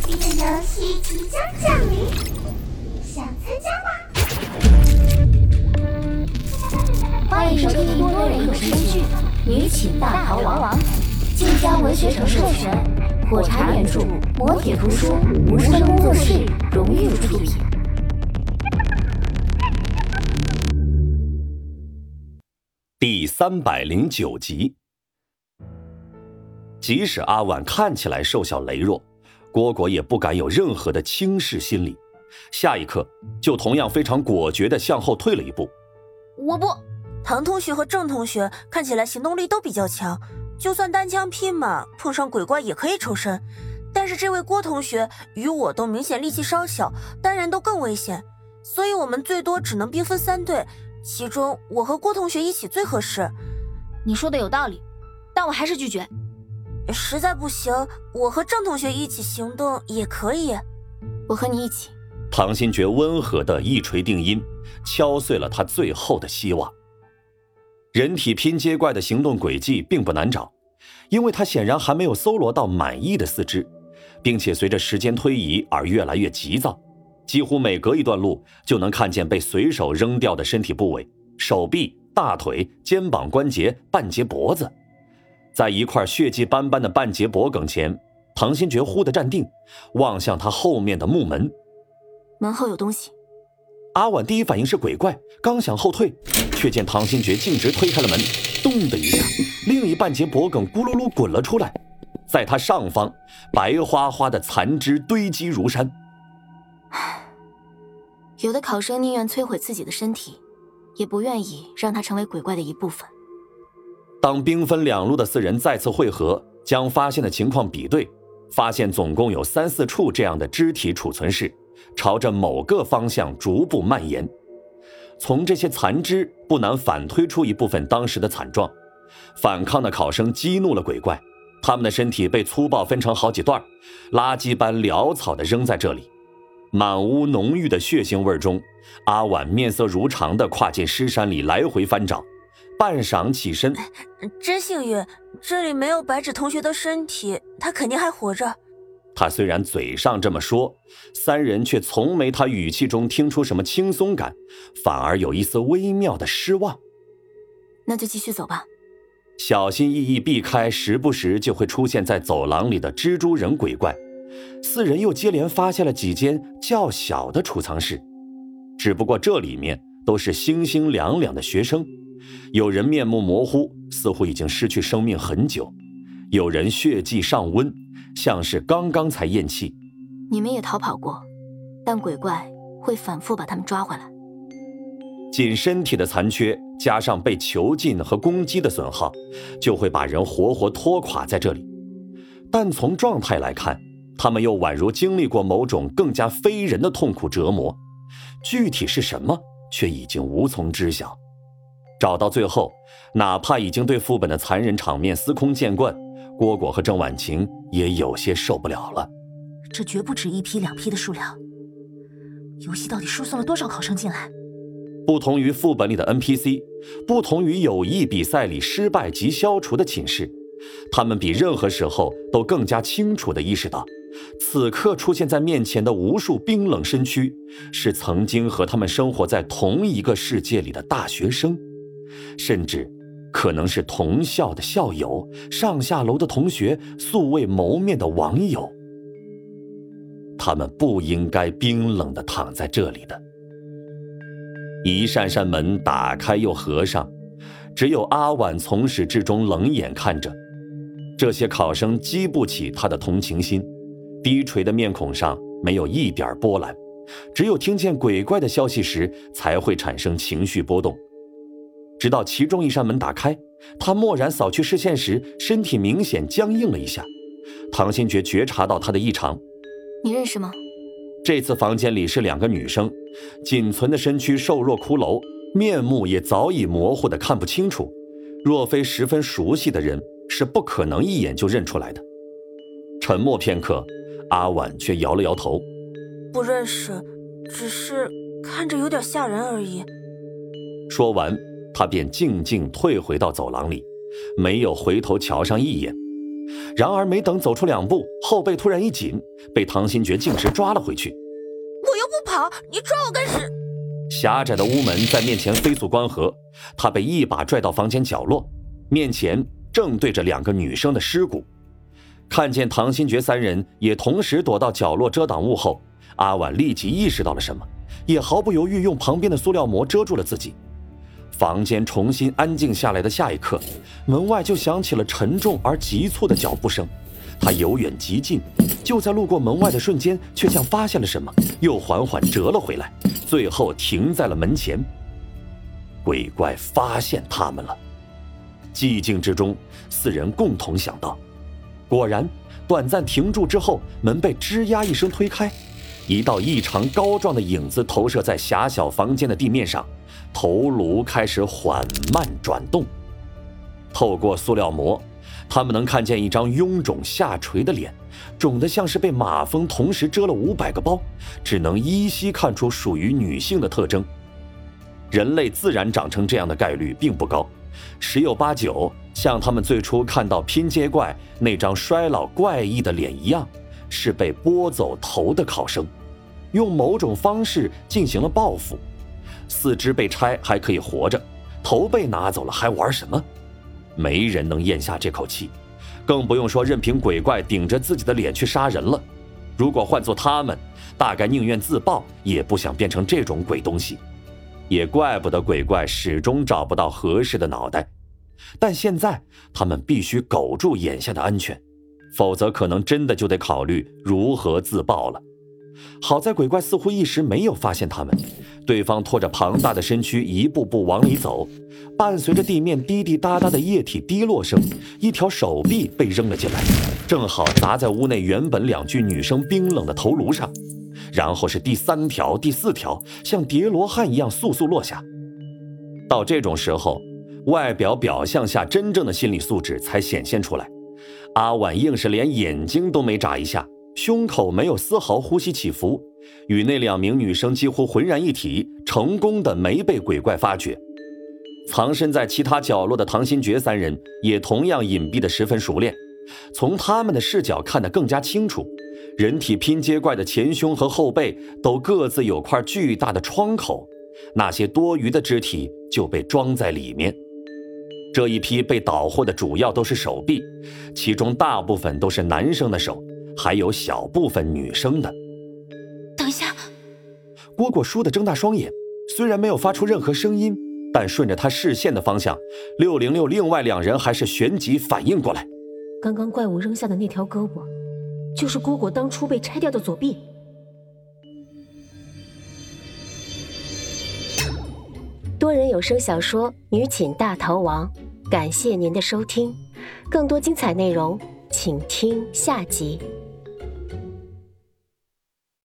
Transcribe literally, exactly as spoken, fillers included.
这个游戏即将降临，想参加吗？ 欢迎收听多人有声剧《女寝大逃亡》，晋江文学城授权，火柴原著，磨铁图书，无声工作室荣誉出品。 第三百零九集。即使阿婉看起来瘦小羸弱，蝈蝈也不敢有任何的轻视心理，下一刻就同样非常果决地向后退了一步。 我不，唐同学和郑同学看起来行动力都比较强，就算单枪匹马碰上鬼怪也可以抽身，但是这位郭同学与我都明显力气稍小，当然都更危险，所以我们最多只能兵分三队，其中我和郭同学一起最合适。 你说的有道理，但我还是拒绝。 实在不行，我和郑同学一起行动也可以。 我和你一起。 唐新觉温和的一锤定音，敲碎了他最后的希望。人体拼接怪的行动轨迹并不难找，因为他显然还没有搜罗到满意的四肢，并且随着时间推移而越来越急躁，几乎每隔一段路就能看见被随手扔掉的身体部位，手臂、大腿、肩膀关节、半截脖子。在一块血迹斑斑的半截脖梗前，唐新觉忽地站定，望向他后面的木门。 门后有东西。 阿婉第一反应是鬼怪，刚想后退，却见唐新觉径直推开了门，咚的一下，另一半截脖梗咕噜噜滚了出来，在他上方，白花花的残肢堆积如山。 有的考生宁愿摧毁自己的身体，也不愿意让它成为鬼怪的一部分。 当兵分两路的四人再次会合，将发现的情况比对，发现总共有三四处这样的肢体储存室，朝着某个方向逐步蔓延。从这些残肢不难反推出一部分当时的惨状。反抗的考生激怒了鬼怪，他们的身体被粗暴分成好几段，垃圾般潦草地扔在这里。满屋浓郁的血腥味中，阿婉面色如常地跨进尸山里来回翻找，半晌起身。 真幸运，这里没有白纸同学的身体，他肯定还活着。 他虽然嘴上这么说，三人却从没他语气中听出什么轻松感，反而有一丝微妙的失望。 那就继续走吧。 小心翼翼避开时不时就会出现在走廊里的蜘蛛人鬼怪，四人又接连发现了几间较小的储藏室，只不过这里面都是星星两两的学生，有人面目模糊，似乎已经失去生命很久，有人血迹尚温，像是刚刚才咽气。 你们也逃跑过，但鬼怪会反复把他们抓回来。 仅身体的残缺加上被囚禁和攻击的损耗，就会把人活活拖垮在这里。但从状态来看，他们又宛如经历过某种更加非人的痛苦折磨，具体是什么却已经无从知晓。找到最后，哪怕已经对副本的残忍场面司空见惯，蝈蝈和郑婉晴也有些受不了了。 这绝不止一批两批的数量，游戏到底输送了多少考生进来？ 不同于副本里的 N P C， 不同于友谊比赛里失败即消除的寝室，他们比任何时候都更加清楚地意识到，此刻出现在面前的无数冰冷身躯，是曾经和他们生活在同一个世界里的大学生，甚至可能是同校的校友，上下楼的同学，素未谋面的网友。他们不应该冰冷地躺在这里的。一扇扇门打开又合上，只有阿婉从始至终冷眼看着。这些考生激不起他的同情心，低垂的面孔上没有一点波澜，只有听见鬼怪的消息时才会产生情绪波动。直到其中一扇门打开，他蓦然扫去视线时，身体明显僵硬了一下。唐新觉觉察到他的异常。 你认识吗？ 这次房间里是两个女生，仅存的身躯瘦弱骷髅，面目也早已模糊的看不清楚，若非十分熟悉的人，是不可能一眼就认出来的。沉默片刻，阿婉却摇了摇头。 不认识，只是看着有点吓人而已。 说完，他便静静退回到走廊里，没有回头瞧上一眼。然而没等走出两步， 后背突然一紧，被唐新觉径直抓了回去。 我又不跑，你抓我干什？ 狭窄的屋门在面前飞速关合，他被一把拽到房间角落，面前正对着两个女生的尸骨。看见唐新觉三人也同时躲到角落遮挡物后，阿婉立即意识到了什么，也毫不犹豫用旁边的塑料膜遮住了自己。房间重新安静下来的下一刻，门外就响起了沉重而急促的脚步声。他由远及近，就在路过门外的瞬间，却像发现了什么，又缓缓折了回来，最后停在了门前。鬼怪发现他们了。寂静之中，四人共同想到。果然，短暂停住之后，门被吱呀一声推开，一道异常高壮的影子投射在狭小房间的地面上，头颅开始缓慢转动。透过塑料膜，他们能看见一张臃肿下垂的脸，肿得像是被马蜂同时蛰了五百个包，只能依稀看出属于女性的特征。人类自然长成这样的概率并不高，十有八九像他们最初看到拼接怪那张衰老怪异的脸一样，是被剥走头的考生，用某种方式进行了报复。四肢被拆还可以活着，头被拿走了还玩什么？没人能咽下这口气，更不用说任凭鬼怪顶着自己的脸去杀人了。如果换做他们，大概宁愿自爆，也不想变成这种鬼东西。也怪不得鬼怪始终找不到合适的脑袋。但现在他们必须苟住眼下的安全，否则可能真的就得考虑如何自爆了。好在鬼怪似乎一时没有发现他们，对方拖着庞大的身躯一步步往里走，伴随着地面滴滴答答的液体滴落声，一条手臂被扔了进来，正好砸在屋内原本两具女生冰冷的头颅上，然后是第三条、第四条，像叠罗汉一样速速落下。到这种时候，外表表象下真正的心理素质才显现出来。阿婉硬是连眼睛都没眨一下，胸口没有丝毫呼吸起伏，与那两名女生几乎浑然一体，成功的没被鬼怪发觉。藏身在其他角落的唐新觉三人也同样隐蔽的十分熟练，从他们的视角看得更加清楚，人体拼接怪的前胸和后背都各自有块巨大的窗口，那些多余的肢体就被装在里面。这一批被捣获的主要都是手臂，其中大部分都是男生的手，还有小部分女生的。 等一下， 蝈蝈倏地睁大双眼，虽然没有发出任何声音，但顺着他视线的方向，六零六另外两人还是旋即反应过来。 刚刚怪物扔下的那条胳膊，就是蝈蝈当初被拆掉的左臂。多人有声小说《女寝大逃亡》，感谢您的收听，更多精彩内容请听下集。